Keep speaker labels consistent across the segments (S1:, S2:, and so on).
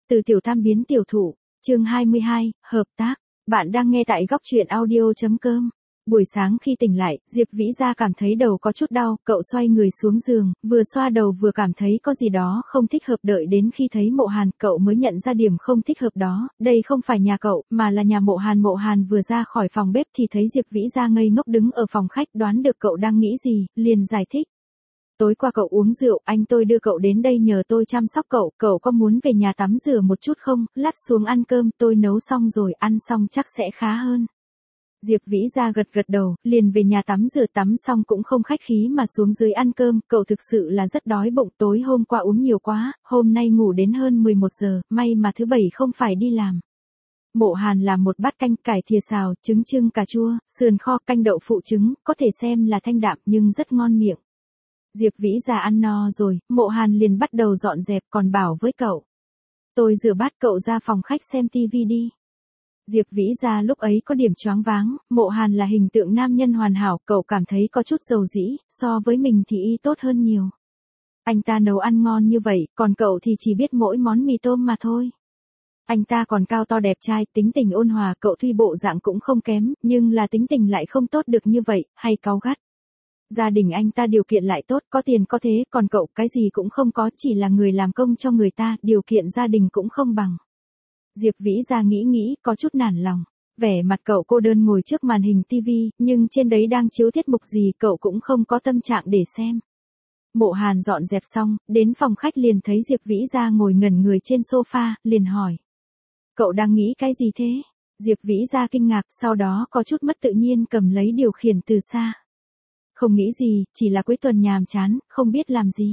S1: Từ tiểu tam biến tiểu thủ, chương 22, hợp tác. Bạn đang nghe tại góc truyện audio.com. Buổi sáng khi tỉnh lại, Diệp Vĩ Gia cảm thấy đầu có chút đau, cậu xoay người xuống giường, vừa xoa đầu vừa cảm thấy có gì đó không thích hợp, đợi đến khi thấy Mộ Hàn, cậu mới nhận ra điểm không thích hợp đó, đây không phải nhà cậu, mà là nhà Mộ Hàn. Mộ Hàn vừa ra khỏi phòng bếp thì thấy Diệp Vĩ Gia ngây ngốc đứng ở phòng khách, đoán được cậu đang nghĩ gì, liền giải thích. Tối qua cậu uống rượu, anh tôi đưa cậu đến đây nhờ tôi chăm sóc cậu có muốn về nhà tắm rửa một chút không, lát xuống ăn cơm, tôi nấu xong rồi, ăn xong chắc sẽ khá hơn. Diệp Vĩ Gia gật đầu, liền về nhà tắm rửa, tắm xong cũng không khách khí mà xuống dưới ăn cơm, cậu thực sự là rất đói bụng, tối hôm qua uống nhiều quá, hôm nay ngủ đến hơn 11 giờ, may mà thứ bảy không phải đi làm. Mộ Hàn làm một bát canh, cải thìa xào, trứng trưng cà chua, sườn kho, canh đậu phụ trứng, có thể xem là thanh đạm nhưng rất ngon miệng. Diệp Vĩ Gia ăn no rồi, Mộ Hàn liền bắt đầu dọn dẹp, còn bảo với cậu. Tôi rửa bát, cậu ra phòng khách xem tivi đi. Diệp Vĩ Gia lúc ấy có điểm choáng váng, Mộ Hàn là hình tượng nam nhân hoàn hảo, cậu cảm thấy có chút dầu dĩ, so với mình thì y tốt hơn nhiều. Anh ta nấu ăn ngon như vậy, còn cậu thì chỉ biết mỗi món mì tôm mà thôi. Anh ta còn cao to đẹp trai, tính tình ôn hòa, cậu tuy bộ dạng cũng không kém, nhưng là tính tình lại không tốt được như vậy, hay cáu gắt. Gia đình anh ta điều kiện lại tốt, có tiền có thế, còn cậu cái gì cũng không có, chỉ là người làm công cho người ta, điều kiện gia đình cũng không bằng. Diệp Vĩ Gia nghĩ, có chút nản lòng. Vẻ mặt cậu cô đơn ngồi trước màn hình tivi, nhưng trên đấy đang chiếu tiết mục gì cậu cũng không có tâm trạng để xem. Mộ Hàn dọn dẹp xong, đến phòng khách liền thấy Diệp Vĩ Gia ngồi ngẩn người trên sofa, liền hỏi. Cậu đang nghĩ cái gì thế? Diệp Vĩ Gia kinh ngạc, sau đó có chút mất tự nhiên cầm lấy điều khiển từ xa. Không nghĩ gì, chỉ là cuối tuần nhàm chán, không biết làm gì.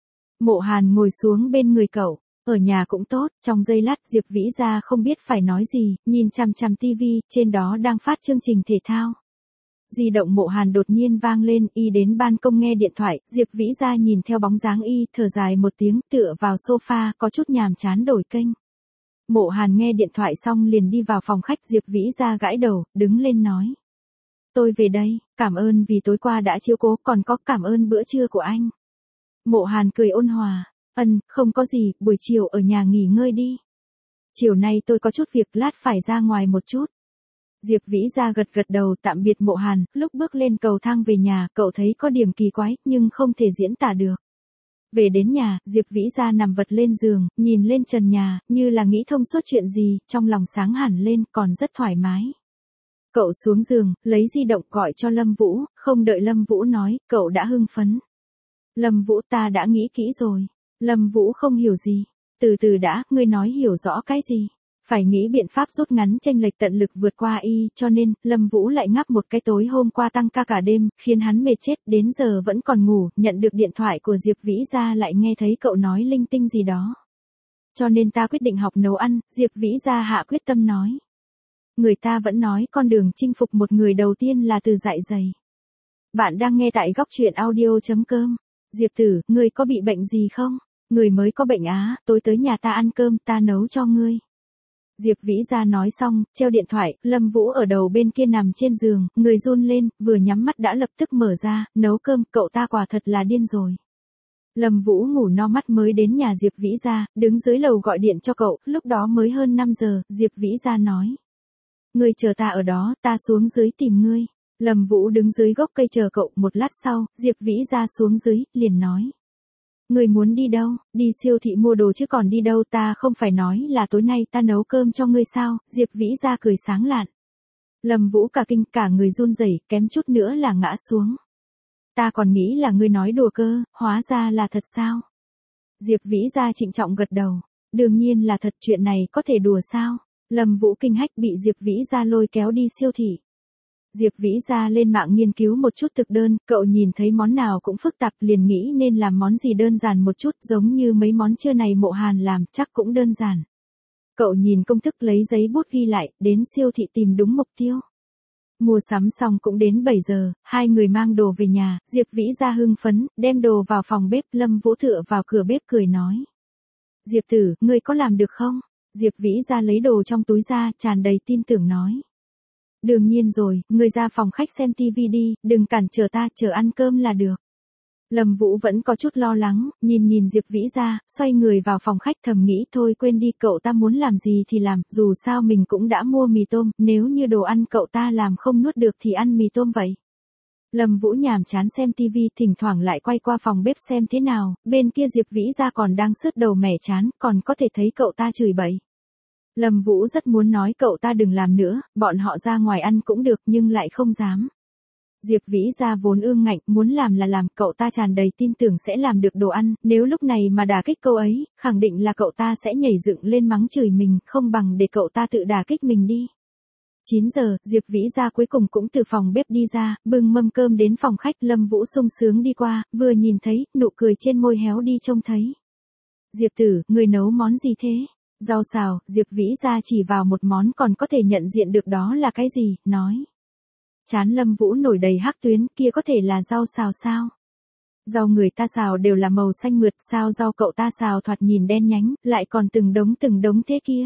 S1: Mộ Hàn ngồi xuống bên người cậu, ở nhà cũng tốt, trong giây lát Diệp Vĩ Gia không biết phải nói gì, nhìn chằm chằm tivi, trên đó đang phát chương trình thể thao. Di động Mộ Hàn đột nhiên vang lên, y đến ban công nghe điện thoại, Diệp Vĩ Gia nhìn theo bóng dáng y, thở dài một tiếng, tựa vào sofa, có chút nhàm chán đổi kênh. Mộ Hàn nghe điện thoại xong liền đi vào phòng khách, Diệp Vĩ Gia gãi đầu, đứng lên nói. Tôi về đây, cảm ơn vì tối qua đã chiếu cố, còn có cảm ơn bữa trưa của anh. Mộ Hàn cười ôn hòa, không có gì, buổi chiều ở nhà nghỉ ngơi đi. Chiều nay tôi có chút việc, lát phải ra ngoài một chút. Diệp Vĩ Gia gật đầu tạm biệt Mộ Hàn, lúc bước lên cầu thang về nhà, cậu thấy có điểm kỳ quái, nhưng không thể diễn tả được. Về đến nhà, Diệp Vĩ Gia nằm vật lên giường, nhìn lên trần nhà, như là nghĩ thông suốt chuyện gì, trong lòng sáng hẳn lên, còn rất thoải mái. Cậu xuống giường, lấy di động gọi cho Lâm Vũ, không đợi Lâm Vũ nói, cậu đã hưng phấn. Lâm Vũ, ta đã nghĩ kỹ rồi. Lâm Vũ không hiểu gì. Từ từ đã, ngươi nói hiểu rõ cái gì? Phải nghĩ biện pháp rút ngắn chênh lệch, tận lực vượt qua y, cho nên, Lâm Vũ lại ngáp một cái, tối hôm qua tăng ca cả đêm, khiến hắn mệt chết, đến giờ vẫn còn ngủ, nhận được điện thoại của Diệp Vĩ Gia lại nghe thấy cậu nói linh tinh gì đó. Cho nên ta quyết định học nấu ăn, Diệp Vĩ Gia hạ quyết tâm nói. Người ta vẫn nói con đường chinh phục một người đầu tiên là từ dạ dày. Bạn đang nghe tại góc truyện audio.com. Diệp tử, ngươi có bị bệnh gì không? Người mới có bệnh á, tối tới nhà ta ăn cơm, ta nấu cho ngươi. Diệp Vĩ Gia nói xong, treo điện thoại, Lâm Vũ ở đầu bên kia nằm trên giường, người run lên, vừa nhắm mắt đã lập tức mở ra, nấu cơm, cậu ta quả thật là điên rồi. Lâm Vũ ngủ no mắt mới đến nhà Diệp Vĩ Gia, đứng dưới lầu gọi điện cho cậu, lúc đó mới hơn 5 giờ, Diệp Vĩ Gia nói. Ngươi chờ ta ở đó, ta xuống dưới tìm ngươi. Lâm Vũ đứng dưới gốc cây chờ cậu, một lát sau, Diệp Vĩ Gia xuống dưới, liền nói. Ngươi muốn đi đâu? Đi siêu thị mua đồ chứ còn đi đâu, ta không phải nói là tối nay ta nấu cơm cho ngươi sao? Diệp Vĩ Gia cười sáng lạn. Lâm Vũ cả kinh, cả người run rẩy, kém chút nữa là ngã xuống. Ta còn nghĩ là ngươi nói đùa cơ, hóa ra là thật sao? Diệp Vĩ Gia trịnh trọng gật đầu. Đương nhiên là thật, chuyện này có thể đùa sao? Lâm Vũ kinh hách, bị Diệp Vĩ Gia lôi kéo đi siêu thị. Diệp Vĩ Gia lên mạng nghiên cứu một chút thực đơn, cậu nhìn thấy món nào cũng phức tạp, liền nghĩ nên làm món gì đơn giản một chút, giống như mấy món trưa này Mộ Hàn làm, chắc cũng đơn giản. Cậu nhìn công thức, lấy giấy bút ghi lại, đến siêu thị tìm đúng mục tiêu. Mua sắm xong cũng đến 7 giờ, hai người mang đồ về nhà, Diệp Vĩ Gia hưng phấn, đem đồ vào phòng bếp, Lâm Vũ tựa vào cửa bếp cười nói. Diệp tử, ngươi có làm được không? Diệp Vĩ Gia lấy đồ trong túi ra, tràn đầy tin tưởng nói. Đương nhiên rồi, ngươi ra phòng khách xem tivi đi, đừng cản trở ta, chờ ăn cơm là được. Lâm Vũ vẫn có chút lo lắng, nhìn Diệp Vĩ ra, xoay người vào phòng khách thầm nghĩ thôi quên đi cậu ta muốn làm gì thì làm, dù sao mình cũng đã mua mì tôm, nếu như đồ ăn cậu ta làm không nuốt được thì ăn mì tôm vậy. Lâm Vũ nhàm chán xem tivi, thỉnh thoảng lại quay qua phòng bếp xem thế nào, bên kia Diệp Vĩ ra còn đang sứt đầu mẻ chán, còn có thể thấy cậu ta chửi bậy. Lâm Vũ rất muốn nói cậu ta đừng làm nữa, bọn họ ra ngoài ăn cũng được nhưng lại không dám. Diệp Vĩ ra vốn ương ngạnh, muốn làm là làm, cậu ta tràn đầy tin tưởng sẽ làm được đồ ăn, nếu lúc này mà đả kích câu ấy, khẳng định là cậu ta sẽ nhảy dựng lên mắng chửi mình, không bằng để cậu ta tự đả kích mình đi. 9 giờ, Diệp Vĩ ra cuối cùng cũng từ phòng bếp đi ra, bưng mâm cơm đến phòng khách, Lâm Vũ sung sướng đi qua, vừa nhìn thấy, nụ cười trên môi héo đi trông thấy. Diệp tử, người nấu món gì thế? Rau xào, Diệp Vĩ ra chỉ vào một món còn có thể nhận diện được đó là cái gì, nói. Trán Lâm Vũ nổi đầy hắc tuyến, kia có thể là rau xào sao? Rau người ta xào đều là màu xanh mượt, sao rau cậu ta xào thoạt nhìn đen nhánh, lại còn từng đống thế kia.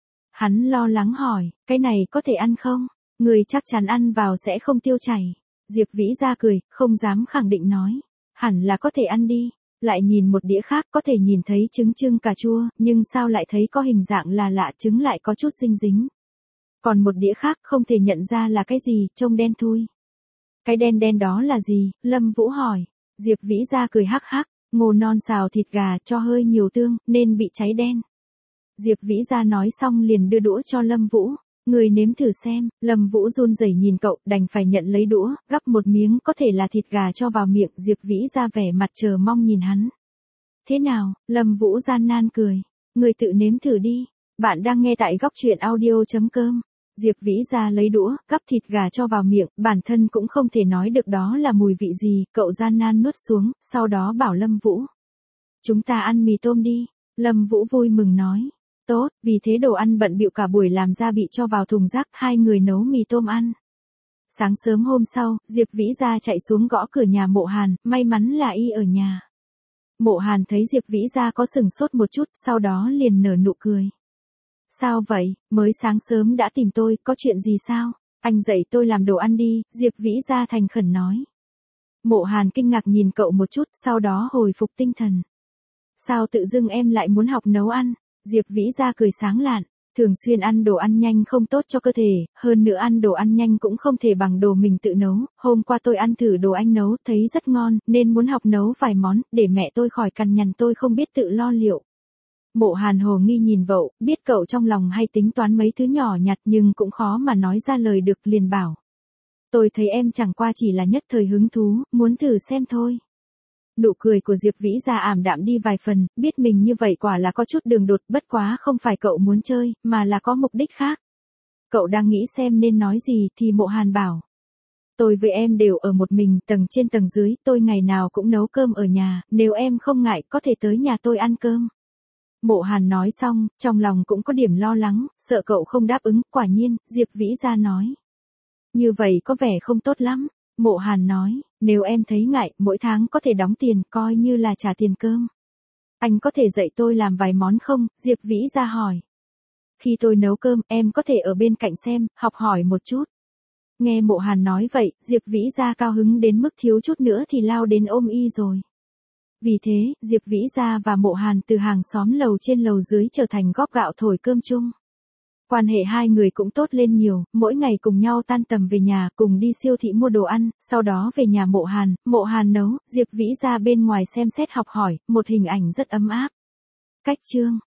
S1: Hắn lo lắng hỏi, cái này có thể ăn không? Người chắc chắn ăn vào sẽ không tiêu chảy. Diệp Vĩ ra cười, không dám khẳng định nói. Hẳn là có thể ăn đi. Lại nhìn một đĩa khác có thể nhìn thấy trứng cà chua, nhưng sao lại thấy có hình dạng là lạ, trứng lại có chút dinh dính. Còn một đĩa khác không thể nhận ra là cái gì, trông đen thui. Cái đen đó là gì? Lâm Vũ hỏi. Diệp Vĩ ra cười hắc hắc, ngô non xào thịt gà cho hơi nhiều tương, nên bị cháy đen. Diệp Vĩ ra nói xong liền đưa đũa cho Lâm Vũ. Người nếm thử xem, Lâm Vũ run rẩy nhìn cậu, đành phải nhận lấy đũa, gắp một miếng có thể là thịt gà cho vào miệng, Diệp Vĩ ra vẻ mặt chờ mong nhìn hắn. Thế nào? Lâm Vũ gian nan cười. Người tự nếm thử đi. Bạn đang nghe tại góc truyện audio.com. Diệp Vĩ ra lấy đũa, gắp thịt gà cho vào miệng, bản thân cũng không thể nói được đó là mùi vị gì, cậu gian nan nuốt xuống, sau đó bảo Lâm Vũ. Chúng ta ăn mì tôm đi. Lâm Vũ vui mừng nói. Tốt, vì thế đồ ăn bận bịu cả buổi làm ra bị cho vào thùng rác, hai người nấu mì tôm ăn. Sáng sớm hôm sau, Diệp Vĩ ra chạy xuống gõ cửa nhà Mộ Hàn, may mắn là y ở nhà. Mộ Hàn thấy Diệp Vĩ ra có sừng sốt một chút, sau đó liền nở nụ cười. Sao vậy, mới sáng sớm đã tìm tôi, có chuyện gì sao? Anh dạy tôi làm đồ ăn đi, Diệp Vĩ ra thành khẩn nói. Mộ Hàn kinh ngạc nhìn cậu một chút, sau đó hồi phục tinh thần. Sao tự dưng em lại muốn học nấu ăn? Diệp Vĩ ra cười sáng lạn, thường xuyên ăn đồ ăn nhanh không tốt cho cơ thể, hơn nữa ăn đồ ăn nhanh cũng không thể bằng đồ mình tự nấu, hôm qua tôi ăn thử đồ anh nấu, thấy rất ngon, nên muốn học nấu vài món, để mẹ tôi khỏi cằn nhằn tôi không biết tự lo liệu. Mộ Hàn hồ nghi nhìn vậu, biết cậu trong lòng hay tính toán mấy thứ nhỏ nhặt nhưng cũng khó mà nói ra lời được, liền bảo. Tôi thấy em chẳng qua chỉ là nhất thời hứng thú, muốn thử xem thôi. Nụ cười của Diệp Vĩ ra ảm đạm đi vài phần, biết mình như vậy quả là có chút đường đột, bất quá không phải cậu muốn chơi, mà là có mục đích khác. Cậu đang nghĩ xem nên nói gì thì Mộ Hàn bảo. Tôi với em đều ở một mình, tầng trên tầng dưới, tôi ngày nào cũng nấu cơm ở nhà, nếu em không ngại có thể tới nhà tôi ăn cơm. Mộ Hàn nói xong, trong lòng cũng có điểm lo lắng, sợ cậu không đáp ứng, quả nhiên, Diệp Vĩ ra nói. Như vậy có vẻ không tốt lắm. Mộ Hàn nói, nếu em thấy ngại, mỗi tháng có thể đóng tiền, coi như là trả tiền cơm. Anh có thể dạy tôi làm vài món không? Diệp Vĩ ra hỏi. Khi tôi nấu cơm, em có thể ở bên cạnh xem, học hỏi một chút. Nghe Mộ Hàn nói vậy, Diệp Vĩ ra cao hứng đến mức thiếu chút nữa thì lao đến ôm y rồi. Vì thế, Diệp Vĩ ra và Mộ Hàn từ hàng xóm lầu trên lầu dưới trở thành góp gạo thổi cơm chung. Quan hệ hai người cũng tốt lên nhiều, mỗi ngày cùng nhau tan tầm về nhà, cùng đi siêu thị mua đồ ăn, sau đó về nhà Mộ Hàn nấu, Diệp Vĩ ra bên ngoài xem xét học hỏi, một hình ảnh rất ấm áp. Cách chương